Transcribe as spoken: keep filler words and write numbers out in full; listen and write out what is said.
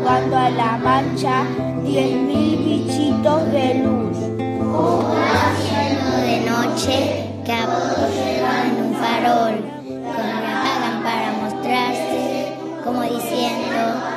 jugando a la mancha, diez mil bichitos de luz. Haciendo de noche, que apoyan un farol, como lo apagan para mostrarse, como diciendo